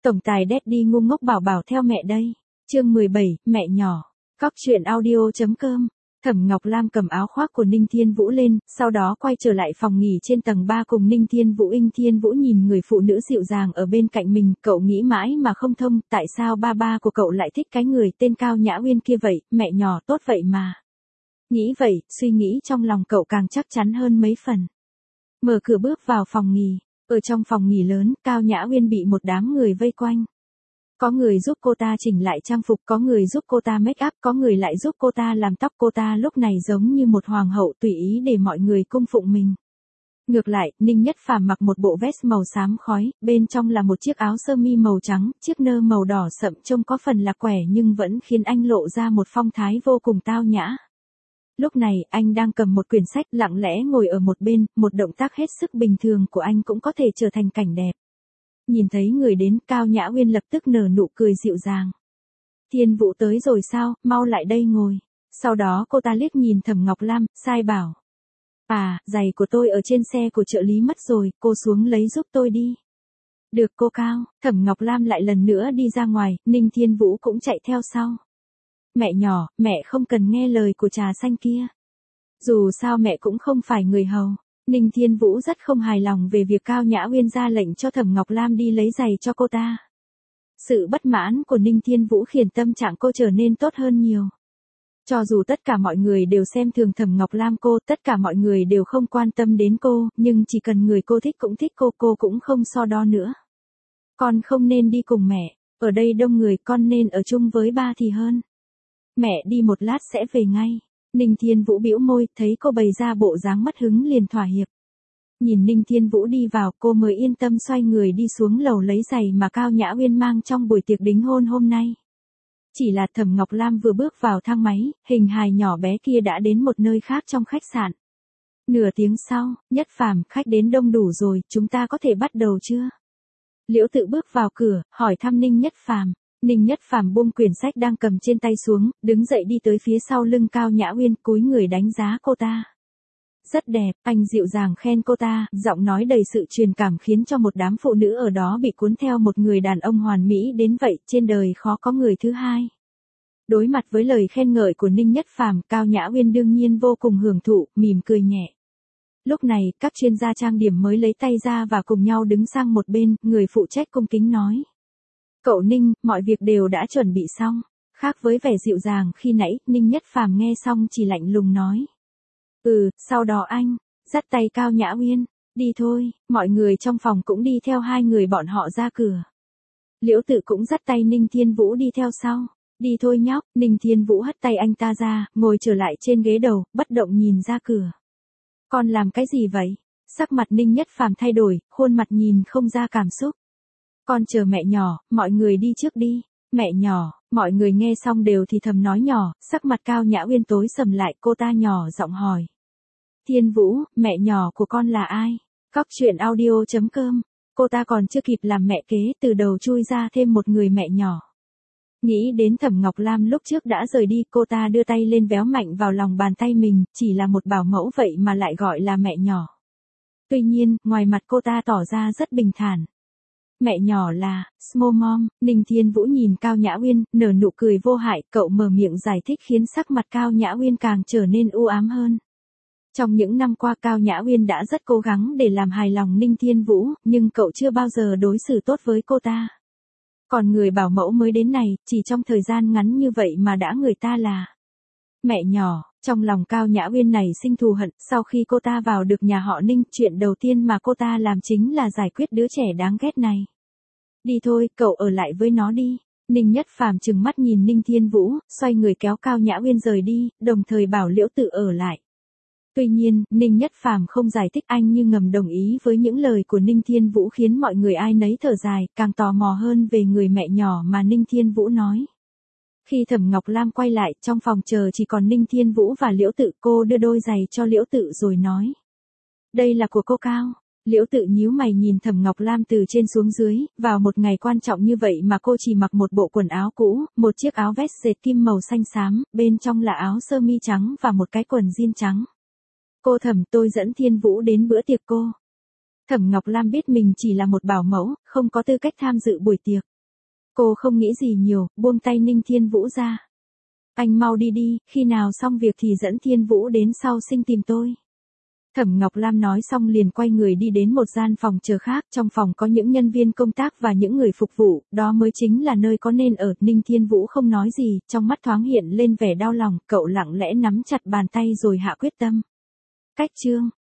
Tổng tài Daddy ngu ngốc bảo bảo theo mẹ đây. Chương 17, mẹ nhỏ. Cóc truyện audio.com. Thẩm Ngọc Lam cầm áo khoác của Ninh Thiên Vũ lên, sau đó quay trở lại phòng nghỉ trên tầng 3 cùng Ninh Thiên Vũ. Thiên Vũ nhìn người phụ nữ dịu dàng ở bên cạnh mình, cậu nghĩ mãi mà không thông, tại sao ba của cậu lại thích cái người tên Cao Nhã Uyên kia vậy, mẹ nhỏ tốt vậy mà. Nghĩ vậy, suy nghĩ trong lòng cậu càng chắc chắn hơn mấy phần. Mở cửa bước vào phòng nghỉ, ở trong phòng nghỉ lớn, Cao Nhã Uyên bị một đám người vây quanh. Có người giúp cô ta chỉnh lại trang phục, có người giúp cô ta make up, có người lại giúp cô ta làm tóc. Cô ta lúc này giống như một hoàng hậu tùy ý để mọi người cung phụng mình. Ngược lại, Ninh Nhất Phàm mặc một bộ vest màu xám khói, bên trong là một chiếc áo sơ mi màu trắng, chiếc nơ màu đỏ sậm trông có phần là quẻ nhưng vẫn khiến anh lộ ra một phong thái vô cùng tao nhã. Lúc này, anh đang cầm một quyển sách lặng lẽ ngồi ở một bên, một động tác hết sức bình thường của anh cũng có thể trở thành cảnh đẹp. Nhìn thấy người đến, Cao Nhã Uyên lập tức nở nụ cười dịu dàng. Thiên Vũ tới rồi sao, mau lại đây ngồi. Sau đó cô ta liếc nhìn Thẩm Ngọc Lam, sai bảo. À, giày của tôi ở trên xe của trợ lý mất rồi, cô xuống lấy giúp tôi đi. Được cô Cao. Thẩm Ngọc Lam lại lần nữa đi ra ngoài, Ninh Thiên Vũ cũng chạy theo sau. Mẹ nhỏ, mẹ không cần nghe lời của trà xanh kia. Dù sao mẹ cũng không phải người hầu. Ninh Thiên Vũ rất không hài lòng về việc Cao Nhã Uyên ra lệnh cho Thẩm Ngọc Lam đi lấy giày cho cô ta. Sự bất mãn của Ninh Thiên Vũ khiến tâm trạng cô trở nên tốt hơn nhiều. Cho dù tất cả mọi người đều xem thường Thẩm Ngọc Lam cô, tất cả mọi người đều không quan tâm đến cô, nhưng chỉ cần người cô thích cũng thích cô cũng không so đo nữa. Con không nên đi cùng mẹ, ở đây đông người, con nên ở chung với ba thì hơn. Mẹ đi một lát sẽ về ngay. Ninh Thiên Vũ bĩu môi, thấy cô bày ra bộ dáng mất hứng liền thỏa hiệp. Nhìn Ninh Thiên Vũ đi vào, cô mới yên tâm xoay người đi xuống lầu lấy giày mà Cao Nhã Uyên mang trong buổi tiệc đính hôn hôm nay. Chỉ là Thẩm Ngọc Lam vừa bước vào thang máy, hình hài nhỏ bé kia đã đến một nơi khác trong khách sạn. Nửa tiếng sau, Nhất Phàm, khách đến đông đủ rồi, chúng ta có thể bắt đầu chưa? Liễu Tự bước vào cửa, hỏi thăm Ninh Nhất Phàm. Ninh Nhất Phàm buông quyển sách đang cầm trên tay xuống, đứng dậy đi tới phía sau lưng Cao Nhã Uyên, cúi người đánh giá cô ta. Rất đẹp, anh dịu dàng khen cô ta, giọng nói đầy sự truyền cảm khiến cho một đám phụ nữ ở đó bị cuốn theo một người đàn ông hoàn mỹ đến vậy, trên đời khó có người thứ hai. Đối mặt với lời khen ngợi của Ninh Nhất Phàm, Cao Nhã Uyên đương nhiên vô cùng hưởng thụ, mỉm cười nhẹ. Lúc này, các chuyên gia trang điểm mới lấy tay ra và cùng nhau đứng sang một bên, người phụ trách cung kính nói. Cậu Ninh, mọi việc đều đã chuẩn bị xong. Khác với vẻ dịu dàng khi nãy, Ninh Nhất Phàm nghe xong chỉ lạnh lùng nói. Sau đó anh, dắt tay Cao Nhã Uyên, đi thôi, mọi người trong phòng cũng đi theo hai người bọn họ ra cửa. Liễu Tự cũng dắt tay Ninh Thiên Vũ đi theo sau. Đi thôi nhóc, Ninh Thiên Vũ hất tay anh ta ra, ngồi trở lại trên ghế đầu, bất động nhìn ra cửa. Con làm cái gì vậy? Sắc mặt Ninh Nhất Phàm thay đổi, khuôn mặt nhìn không ra cảm xúc. Con chờ mẹ nhỏ, mọi người đi trước đi. Mẹ nhỏ, mọi người nghe xong đều thì thầm nói nhỏ, sắc mặt Cao Nhã Uyên tối sầm lại, cô ta nhỏ giọng hỏi. Thiên Vũ, mẹ nhỏ của con là ai? Cóc truyện audio.com. Cô ta còn chưa kịp làm mẹ kế, từ đầu chui ra thêm một người mẹ nhỏ. Nghĩ đến Thẩm Ngọc Lam lúc trước đã rời đi, cô ta đưa tay lên véo mạnh vào lòng bàn tay mình, chỉ là một bảo mẫu vậy mà lại gọi là mẹ nhỏ. Tuy nhiên, ngoài mặt cô ta tỏ ra rất bình thản. Mẹ nhỏ là, small mom. Ninh Thiên Vũ nhìn Cao Nhã Uyên, nở nụ cười vô hại, cậu mở miệng giải thích khiến sắc mặt Cao Nhã Uyên càng trở nên u ám hơn. Trong những năm qua Cao Nhã Uyên đã rất cố gắng để làm hài lòng Ninh Thiên Vũ, nhưng cậu chưa bao giờ đối xử tốt với cô ta. Còn người bảo mẫu mới đến này, chỉ trong thời gian ngắn như vậy mà đã người ta là mẹ nhỏ. Trong lòng Cao Nhã Uyên này sinh thù hận, sau khi cô ta vào được nhà họ Ninh, chuyện đầu tiên mà cô ta làm chính là giải quyết đứa trẻ đáng ghét này. Đi thôi, cậu ở lại với nó đi. Ninh Nhất Phàm trừng mắt nhìn Ninh Thiên Vũ, xoay người kéo Cao Nhã Uyên rời đi, đồng thời bảo Liễu Tự ở lại. Tuy nhiên, Ninh Nhất Phàm không giải thích, anh như ngầm đồng ý với những lời của Ninh Thiên Vũ khiến mọi người ai nấy thở dài, càng tò mò hơn về người mẹ nhỏ mà Ninh Thiên Vũ nói. Khi Thẩm Ngọc Lam quay lại, trong phòng chờ chỉ còn Ninh Thiên Vũ và Liễu Tự, cô đưa đôi giày cho Liễu Tự rồi nói. Đây là của cô Cao. Liễu Tự nhíu mày nhìn Thẩm Ngọc Lam từ trên xuống dưới, vào một ngày quan trọng như vậy mà cô chỉ mặc một bộ quần áo cũ, một chiếc áo vest dệt kim màu xanh xám, bên trong là áo sơ mi trắng và một cái quần jean trắng. Cô Thẩm, tôi dẫn Thiên Vũ đến bữa tiệc cô. Thẩm Ngọc Lam biết mình chỉ là một bảo mẫu, không có tư cách tham dự buổi tiệc. Cô không nghĩ gì nhiều, buông tay Ninh Thiên Vũ ra. Anh mau đi đi, khi nào xong việc thì dẫn Thiên Vũ đến sau sinh tìm tôi. Thẩm Ngọc Lam nói xong liền quay người đi đến một gian phòng chờ khác, trong phòng có những nhân viên công tác và những người phục vụ, đó mới chính là nơi có nên ở. Ninh Thiên Vũ không nói gì, trong mắt thoáng hiện lên vẻ đau lòng, cậu lặng lẽ nắm chặt bàn tay rồi hạ quyết tâm. Cách chương